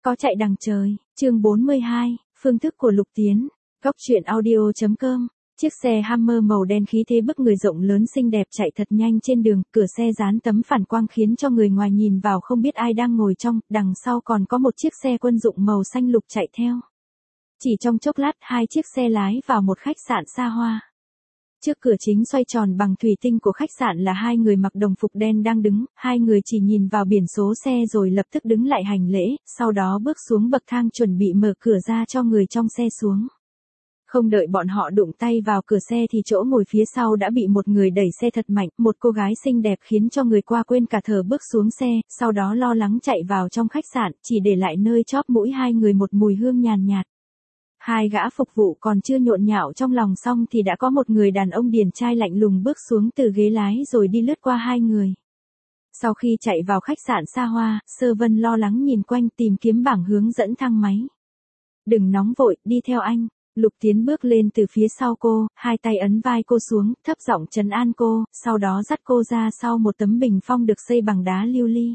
Có chạy đằng trời, chương 42, phương thức của Lục Tiến, góc truyện audio.com. Chiếc xe Hammer màu đen khí thế bức người rộng lớn xinh đẹp chạy thật nhanh trên đường, cửa xe dán tấm phản quang khiến cho người ngoài nhìn vào không biết ai đang ngồi trong, đằng sau còn có một chiếc xe quân dụng màu xanh lục chạy theo. Chỉ trong chốc lát hai chiếc xe lái vào một khách sạn xa hoa. Trước cửa chính xoay tròn bằng thủy tinh của khách sạn là hai người mặc đồng phục đen đang đứng, hai người chỉ nhìn vào biển số xe rồi lập tức đứng lại hành lễ, sau đó bước xuống bậc thang chuẩn bị mở cửa ra cho người trong xe xuống. Không đợi bọn họ đụng tay vào cửa xe thì chỗ ngồi phía sau đã bị một người đẩy xe thật mạnh, một cô gái xinh đẹp khiến cho người qua quên cả thở bước xuống xe, sau đó lo lắng chạy vào trong khách sạn, chỉ để lại nơi chóp mũi hai người một mùi hương nhàn nhạt. Hai gã phục vụ còn chưa nhộn nhạo trong lòng xong thì đã có một người đàn ông điển trai lạnh lùng bước xuống từ ghế lái rồi đi lướt qua hai người. Sau khi chạy vào khách sạn xa hoa, Sơ Vân lo lắng nhìn quanh tìm kiếm bảng hướng dẫn thang máy. Đừng nóng vội, đi theo anh. Lục Tiến bước lên từ phía sau cô, hai tay ấn vai cô xuống, thấp giọng trấn an cô, sau đó dắt cô ra sau một tấm bình phong được xây bằng đá lưu ly.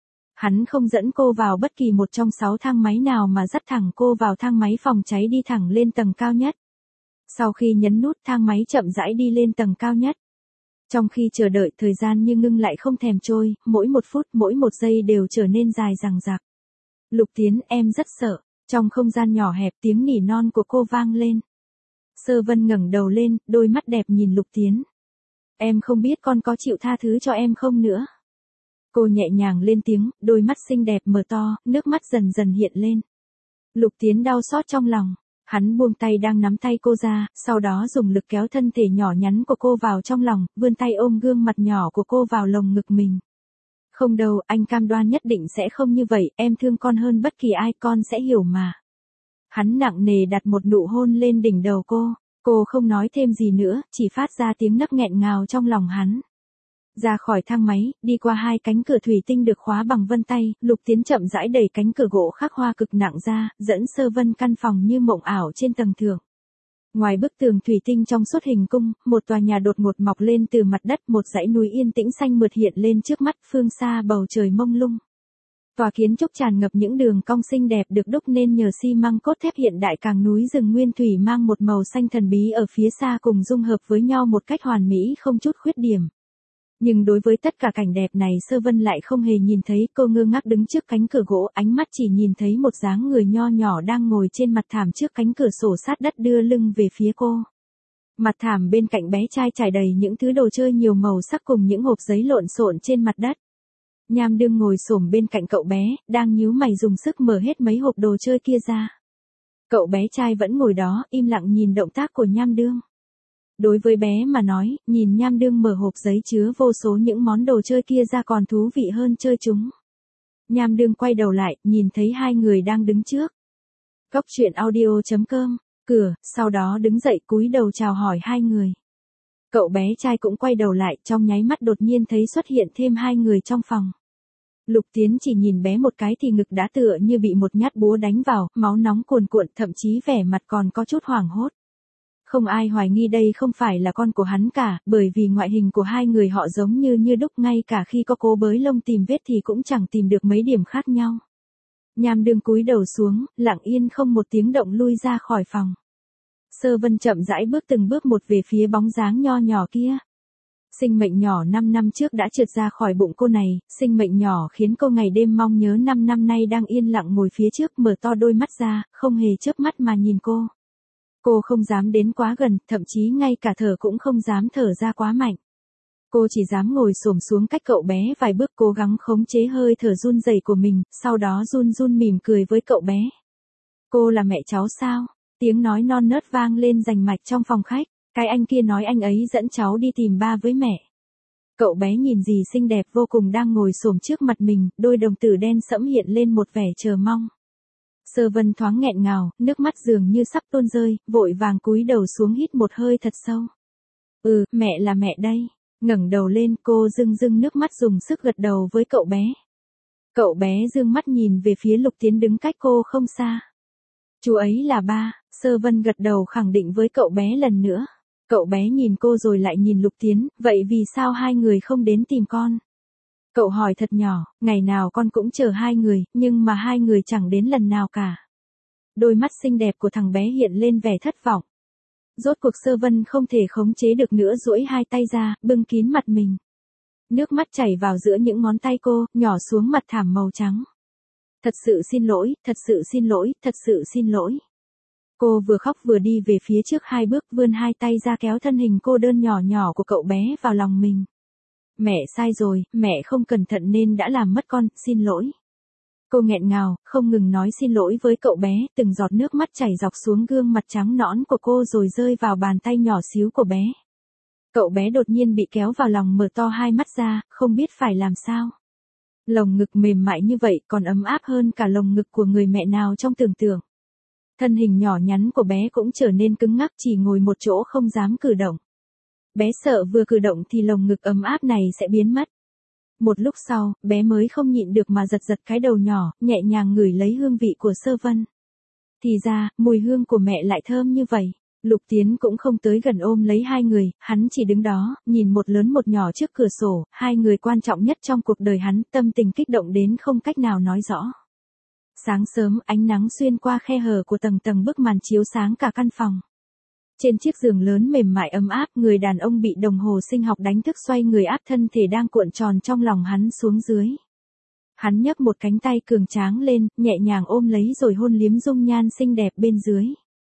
Hắn không dẫn cô vào bất kỳ một trong 6 thang máy nào mà dắt thẳng cô vào thang máy phòng cháy đi thẳng lên tầng cao nhất. Sau khi nhấn nút thang máy chậm rãi đi lên tầng cao nhất. Trong khi chờ đợi thời gian như ngưng lại không thèm trôi, mỗi một phút mỗi một giây đều trở nên dài dằng dặc. Lục Tiến, em rất sợ. Trong không gian nhỏ hẹp tiếng nỉ non của cô vang lên. Sơ Vân ngẩng đầu lên, đôi mắt đẹp nhìn Lục Tiến. Em không biết con có chịu tha thứ cho em không nữa. Cô nhẹ nhàng lên tiếng, đôi mắt xinh đẹp mở to, nước mắt dần dần hiện lên. Lục Tiến đau xót trong lòng. Hắn buông tay đang nắm tay cô ra, sau đó dùng lực kéo thân thể nhỏ nhắn của cô vào trong lòng, vươn tay ôm gương mặt nhỏ của cô vào lồng ngực mình. Không đâu, anh cam đoan nhất định sẽ không như vậy, em thương con hơn bất kỳ ai, con sẽ hiểu mà. Hắn nặng nề đặt một nụ hôn lên đỉnh đầu cô không nói thêm gì nữa, chỉ phát ra tiếng nấc nghẹn ngào trong lòng hắn. Ra khỏi thang máy, đi qua hai cánh cửa thủy tinh được khóa bằng vân tay, Lục Tiến chậm rãi đẩy cánh cửa gỗ khắc hoa cực nặng ra, dẫn Sơ Vân căn phòng như mộng ảo trên tầng thượng. Ngoài bức tường thủy tinh trong suốt hình cung, một tòa nhà đột ngột mọc lên từ mặt đất, một dãy núi yên tĩnh xanh mượt hiện lên trước mắt, phương xa bầu trời mông lung. Tòa kiến trúc tràn ngập những đường cong xinh đẹp được đúc nên nhờ xi măng cốt thép hiện đại, càng núi rừng nguyên thủy mang một màu xanh thần bí ở phía xa cùng dung hợp với nhau một cách hoàn mỹ không chút khuyết điểm. Nhưng đối với tất cả cảnh đẹp này Sơ Vân lại không hề nhìn thấy, cô ngơ ngác đứng trước cánh cửa gỗ, ánh mắt chỉ nhìn thấy một dáng người nho nhỏ đang ngồi trên mặt thảm trước cánh cửa sổ sát đất đưa lưng về phía cô. Mặt thảm bên cạnh bé trai trải đầy những thứ đồ chơi nhiều màu sắc cùng những hộp giấy lộn xộn trên mặt đất. Nham Đương ngồi xổm bên cạnh cậu bé, đang nhíu mày dùng sức mở hết mấy hộp đồ chơi kia ra. Cậu bé trai vẫn ngồi đó, im lặng nhìn động tác của Nham Đương. Đối với bé mà nói, nhìn Nham Đương mở hộp giấy chứa vô số những món đồ chơi kia ra còn thú vị hơn chơi chúng. Nham Đương quay đầu lại, nhìn thấy hai người đang đứng trước. Góc truyện audio.com, cửa, sau đó đứng dậy cúi đầu chào hỏi hai người. Cậu bé trai cũng quay đầu lại, trong nháy mắt đột nhiên thấy xuất hiện thêm hai người trong phòng. Lục Tiến chỉ nhìn bé một cái thì ngực đã tựa như bị một nhát búa đánh vào, máu nóng cuồn cuộn, thậm chí vẻ mặt còn có chút hoảng hốt. Không ai hoài nghi đây không phải là con của hắn cả, bởi vì ngoại hình của hai người họ giống như đúc, ngay cả khi có cố bới lông tìm vết thì cũng chẳng tìm được mấy điểm khác nhau. Nham Đương cúi đầu xuống, lặng yên không một tiếng động lui ra khỏi phòng. Sơ Vân chậm rãi bước từng bước một về phía bóng dáng nho nhỏ kia. Sinh mệnh nhỏ 5 năm trước đã trượt ra khỏi bụng cô này, sinh mệnh nhỏ khiến cô ngày đêm mong nhớ 5 năm nay đang yên lặng ngồi phía trước, mở to đôi mắt ra, không hề chớp mắt mà nhìn cô. Cô không dám đến quá gần, thậm chí ngay cả thở cũng không dám thở ra quá mạnh. Cô chỉ dám ngồi xổm xuống cách cậu bé vài bước, cố gắng khống chế hơi thở run rẩy của mình, sau đó run run mỉm cười với cậu bé. Cô là mẹ cháu sao? Tiếng nói non nớt vang lên rành mạch trong phòng khách. Cái anh kia nói anh ấy dẫn cháu đi tìm ba với mẹ. Cậu bé nhìn dì xinh đẹp vô cùng đang ngồi xổm trước mặt mình, đôi đồng tử đen sẫm hiện lên một vẻ chờ mong. Sơ Vân thoáng nghẹn ngào, nước mắt dường như sắp tuôn rơi, vội vàng cúi đầu xuống hít một hơi thật sâu. Mẹ là mẹ đây. Ngẩng đầu lên, cô rưng nước mắt dùng sức gật đầu với cậu bé. Cậu bé dương mắt nhìn về phía Lục Tiến đứng cách cô không xa. Chú ấy là ba. Sơ Vân gật đầu khẳng định với cậu bé lần nữa. Cậu bé nhìn cô rồi lại nhìn Lục Tiến, vậy vì sao hai người không đến tìm con? Cậu hỏi thật nhỏ, ngày nào con cũng chờ hai người, nhưng mà hai người chẳng đến lần nào cả. Đôi mắt xinh đẹp của thằng bé hiện lên vẻ thất vọng. Rốt cuộc Sơ Vân không thể khống chế được nữa, duỗi hai tay ra, bưng kín mặt mình. Nước mắt chảy vào giữa những ngón tay cô, nhỏ xuống mặt thảm màu trắng. Thật sự xin lỗi, thật sự xin lỗi, thật sự xin lỗi. Cô vừa khóc vừa đi về phía trước hai bước, vươn hai tay ra kéo thân hình cô đơn nhỏ nhỏ của cậu bé vào lòng mình. Mẹ sai rồi, mẹ không cẩn thận nên đã làm mất con, xin lỗi. Cô nghẹn ngào, không ngừng nói xin lỗi với cậu bé, từng giọt nước mắt chảy dọc xuống gương mặt trắng nõn của cô rồi rơi vào bàn tay nhỏ xíu của bé. Cậu bé đột nhiên bị kéo vào lòng, mở to hai mắt ra, không biết phải làm sao. Lồng ngực mềm mại như vậy còn ấm áp hơn cả lồng ngực của người mẹ nào trong tưởng tượng. Thân hình nhỏ nhắn của bé cũng trở nên cứng ngắc, chỉ ngồi một chỗ không dám cử động. Bé sợ vừa cử động thì lồng ngực ấm áp này sẽ biến mất. Một lúc sau, bé mới không nhịn được mà giật giật cái đầu nhỏ, nhẹ nhàng ngửi lấy hương vị của Sơ Vân. Thì ra, mùi hương của mẹ lại thơm như vậy. Lục Tiến cũng không tới gần ôm lấy hai người, hắn chỉ đứng đó, nhìn một lớn một nhỏ trước cửa sổ, hai người quan trọng nhất trong cuộc đời hắn, tâm tình kích động đến không cách nào nói rõ. Sáng sớm, ánh nắng xuyên qua khe hở của tầng tầng bức màn chiếu sáng cả căn phòng. Trên chiếc giường lớn mềm mại ấm áp, người đàn ông bị đồng hồ sinh học đánh thức xoay người áp thân thể đang cuộn tròn trong lòng hắn xuống dưới. Hắn nhấc một cánh tay cường tráng lên, nhẹ nhàng ôm lấy rồi hôn liếm dung nhan xinh đẹp bên dưới.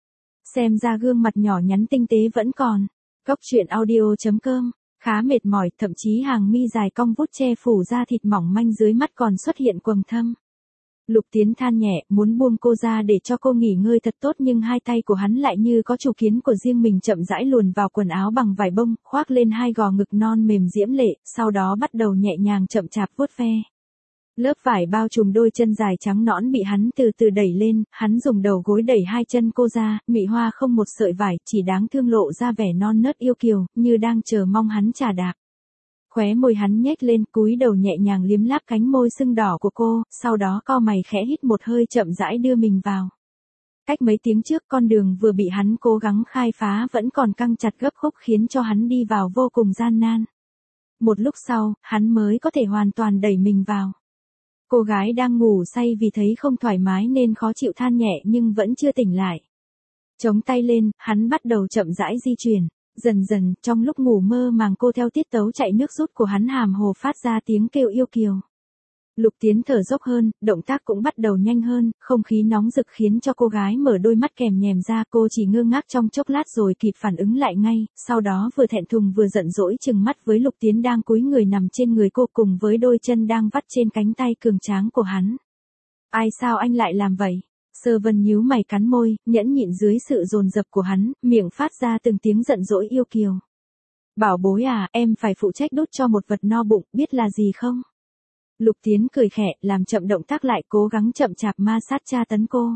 Xem ra gương mặt nhỏ nhắn tinh tế vẫn còn. Góc truyện audio.com. Khá mệt mỏi, thậm chí hàng mi dài cong vút che phủ da thịt mỏng manh dưới mắt còn xuất hiện quầng thâm. Lục Tiến than nhẹ, muốn buông cô ra để cho cô nghỉ ngơi thật tốt, nhưng hai tay của hắn lại như có chủ kiến của riêng mình, chậm rãi luồn vào quần áo bằng vải bông, khoác lên hai gò ngực non mềm diễm lệ, sau đó bắt đầu nhẹ nhàng chậm chạp vuốt ve. Lớp vải bao trùm đôi chân dài trắng nõn bị hắn từ từ đẩy lên, hắn dùng đầu gối đẩy hai chân cô ra, nhụy hoa không một sợi vải, chỉ đáng thương lộ ra vẻ non nớt yêu kiều, như đang chờ mong hắn chà đạp. Khóe môi hắn nhếch lên, cúi đầu nhẹ nhàng liếm láp cánh môi sưng đỏ của cô, sau đó cau mày khẽ hít một hơi, chậm rãi đưa mình vào. Cách mấy tiếng trước, con đường vừa bị hắn cố gắng khai phá vẫn còn căng chặt gấp khúc, khiến cho hắn đi vào vô cùng gian nan. Một lúc sau, hắn mới có thể hoàn toàn đẩy mình vào. Cô gái đang ngủ say vì thấy không thoải mái nên khó chịu than nhẹ nhưng vẫn chưa tỉnh lại. Chống tay lên, hắn bắt đầu chậm rãi di chuyển. Dần dần, trong lúc ngủ mơ màng cô theo tiết tấu chạy nước rút của hắn hàm hồ phát ra tiếng kêu yêu kiều. Lục Tiến thở dốc hơn, động tác cũng bắt đầu nhanh hơn, không khí nóng rực khiến cho cô gái mở đôi mắt kèm nhèm ra, cô chỉ ngơ ngác trong chốc lát rồi kịp phản ứng lại ngay, sau đó vừa thẹn thùng vừa giận dỗi trừng mắt với Lục Tiến đang cúi người nằm trên người cô cùng với đôi chân đang vắt trên cánh tay cường tráng của hắn. Ai, sao anh lại làm vậy? Sơ Vân nhíu mày cắn môi, nhẫn nhịn dưới sự dồn dập của hắn, miệng phát ra từng tiếng giận dỗi yêu kiều. Bảo bối à, em phải phụ trách đút cho một vật no bụng, biết là gì không? Lục Tiến cười khẽ, làm chậm động tác lại, cố gắng chậm chạp ma sát tra tấn cô.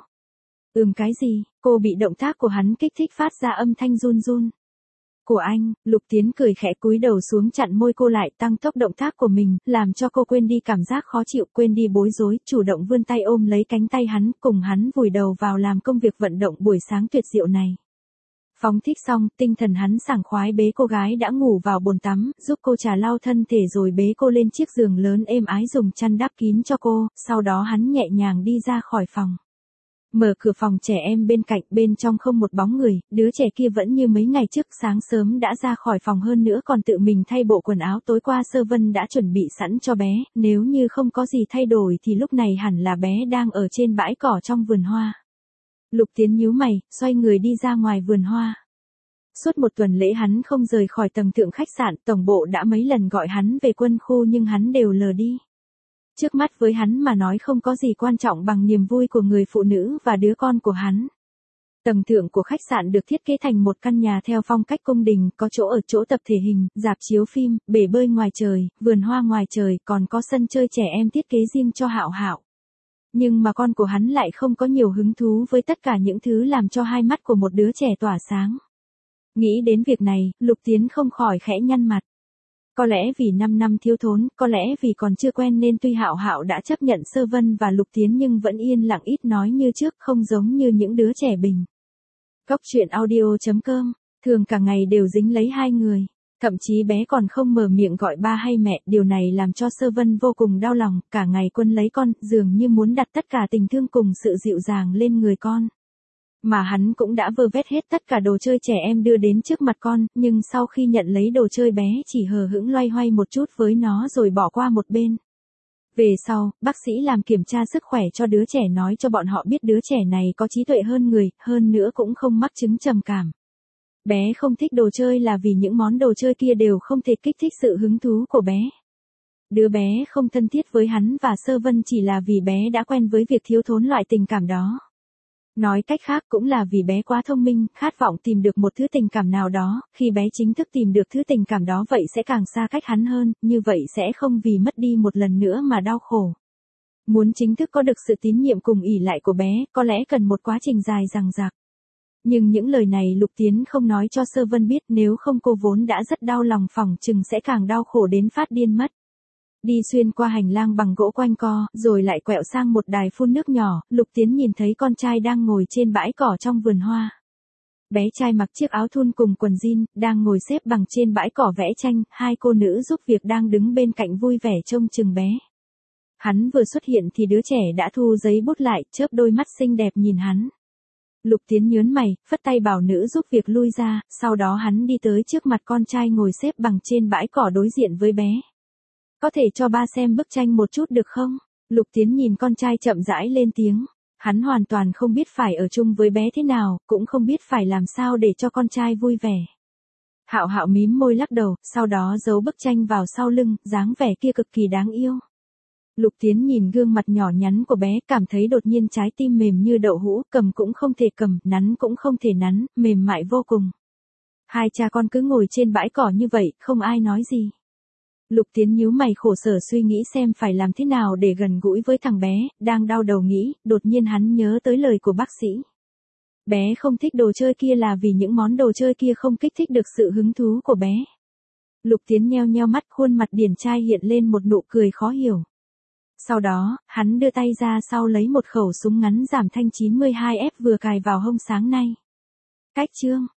Cái gì? Cô bị động tác của hắn kích thích phát ra âm thanh run run. Của anh, Lục Tiến cười khẽ cúi đầu xuống chặn môi cô lại, tăng tốc động tác của mình, làm cho cô quên đi cảm giác khó chịu, quên đi bối rối, chủ động vươn tay ôm lấy cánh tay hắn, cùng hắn vùi đầu vào làm công việc vận động buổi sáng tuyệt diệu này. Phóng thích xong, tinh thần hắn sảng khoái bế cô gái đã ngủ vào bồn tắm, giúp cô trà lau thân thể rồi bế cô lên chiếc giường lớn êm ái dùng chăn đắp kín cho cô, sau đó hắn nhẹ nhàng đi ra khỏi phòng. Mở cửa phòng trẻ em bên cạnh, bên trong không một bóng người, đứa trẻ kia vẫn như mấy ngày trước, sáng sớm đã ra khỏi phòng, hơn nữa còn tự mình thay bộ quần áo tối qua Sơ Vân đã chuẩn bị sẵn cho bé, nếu như không có gì thay đổi thì lúc này hẳn là bé đang ở trên bãi cỏ trong vườn hoa. Lục Tiến nhíu mày, xoay người đi ra ngoài vườn hoa. Suốt một tuần lễ hắn không rời khỏi tầng thượng khách sạn, tổng bộ đã mấy lần gọi hắn về quân khu nhưng hắn đều lờ đi. Trước mắt với hắn mà nói không có gì quan trọng bằng niềm vui của người phụ nữ và đứa con của hắn. Tầng thượng của khách sạn được thiết kế thành một căn nhà theo phong cách cung đình, có chỗ ở chỗ tập thể hình, rạp chiếu phim, bể bơi ngoài trời, vườn hoa ngoài trời, còn có sân chơi trẻ em thiết kế riêng cho Hạo Hạo. Nhưng mà con của hắn lại không có nhiều hứng thú với tất cả những thứ làm cho hai mắt của một đứa trẻ tỏa sáng. Nghĩ đến việc này, Lục Tiến không khỏi khẽ nhăn mặt. Có lẽ vì 5 năm thiếu thốn, có lẽ vì còn chưa quen nên tuy Hạo Hạo đã chấp nhận Sơ Vân và Lục Tiến nhưng vẫn yên lặng ít nói như trước, không giống như những đứa trẻ bình. Góc truyện audio.com, thường cả ngày đều dính lấy hai người. Thậm chí bé còn không mở miệng gọi ba hay mẹ, điều này làm cho Sơ Vân vô cùng đau lòng, cả ngày Quân lấy con, dường như muốn đặt tất cả tình thương cùng sự dịu dàng lên người con. Mà hắn cũng đã vơ vét hết tất cả đồ chơi trẻ em đưa đến trước mặt con, nhưng sau khi nhận lấy đồ chơi bé chỉ hờ hững loay hoay một chút với nó rồi bỏ qua một bên. Về sau, bác sĩ làm kiểm tra sức khỏe cho đứa trẻ nói cho bọn họ biết đứa trẻ này có trí tuệ hơn người, hơn nữa cũng không mắc chứng trầm cảm. Bé không thích đồ chơi là vì những món đồ chơi kia đều không thể kích thích sự hứng thú của bé. Đứa bé không thân thiết với hắn và Sơ Vân chỉ là vì bé đã quen với việc thiếu thốn loại tình cảm đó. Nói cách khác cũng là vì bé quá thông minh, khát vọng tìm được một thứ tình cảm nào đó, khi bé chính thức tìm được thứ tình cảm đó vậy sẽ càng xa cách hắn hơn, như vậy sẽ không vì mất đi một lần nữa mà đau khổ. Muốn chính thức có được sự tín nhiệm cùng ỷ lại của bé, có lẽ cần một quá trình dài dằng dặc. Nhưng những lời này Lục Tiến không nói cho Sơ Vân biết, nếu không cô vốn đã rất đau lòng phỏng chừng sẽ càng đau khổ đến phát điên mất. Đi xuyên qua hành lang bằng gỗ quanh co, rồi lại quẹo sang một đài phun nước nhỏ, Lục Tiến nhìn thấy con trai đang ngồi trên bãi cỏ trong vườn hoa. Bé trai mặc chiếc áo thun cùng quần jean, đang ngồi xếp bằng trên bãi cỏ vẽ tranh, hai cô nữ giúp việc đang đứng bên cạnh vui vẻ trông chừng bé. Hắn vừa xuất hiện thì đứa trẻ đã thu giấy bút lại, chớp đôi mắt xinh đẹp nhìn hắn. Lục Tiến nhớn mày, phất tay bảo nữ giúp việc lui ra, sau đó hắn đi tới trước mặt con trai ngồi xếp bằng trên bãi cỏ đối diện với bé. Có thể cho ba xem bức tranh một chút được không? Lục Tiến nhìn con trai chậm rãi lên tiếng. Hắn hoàn toàn không biết phải ở chung với bé thế nào, cũng không biết phải làm sao để cho con trai vui vẻ. Hạo Hạo mím môi lắc đầu, sau đó giấu bức tranh vào sau lưng, dáng vẻ kia cực kỳ đáng yêu. Lục Tiến nhìn gương mặt nhỏ nhắn của bé, cảm thấy đột nhiên trái tim mềm như đậu hũ, cầm cũng không thể cầm, nắn cũng không thể nắn, mềm mại vô cùng. Hai cha con cứ ngồi trên bãi cỏ như vậy, không ai nói gì. Lục Tiến nhíu mày khổ sở suy nghĩ xem phải làm thế nào để gần gũi với thằng bé, đang đau đầu nghĩ, đột nhiên hắn nhớ tới lời của bác sĩ. Bé không thích đồ chơi kia là vì những món đồ chơi kia không kích thích được sự hứng thú của bé. Lục Tiến nheo nheo mắt, khuôn mặt điển trai hiện lên một nụ cười khó hiểu. Sau đó, hắn đưa tay ra sau lấy một khẩu súng ngắn giảm thanh 92F vừa cài vào hông sáng nay. Cách chương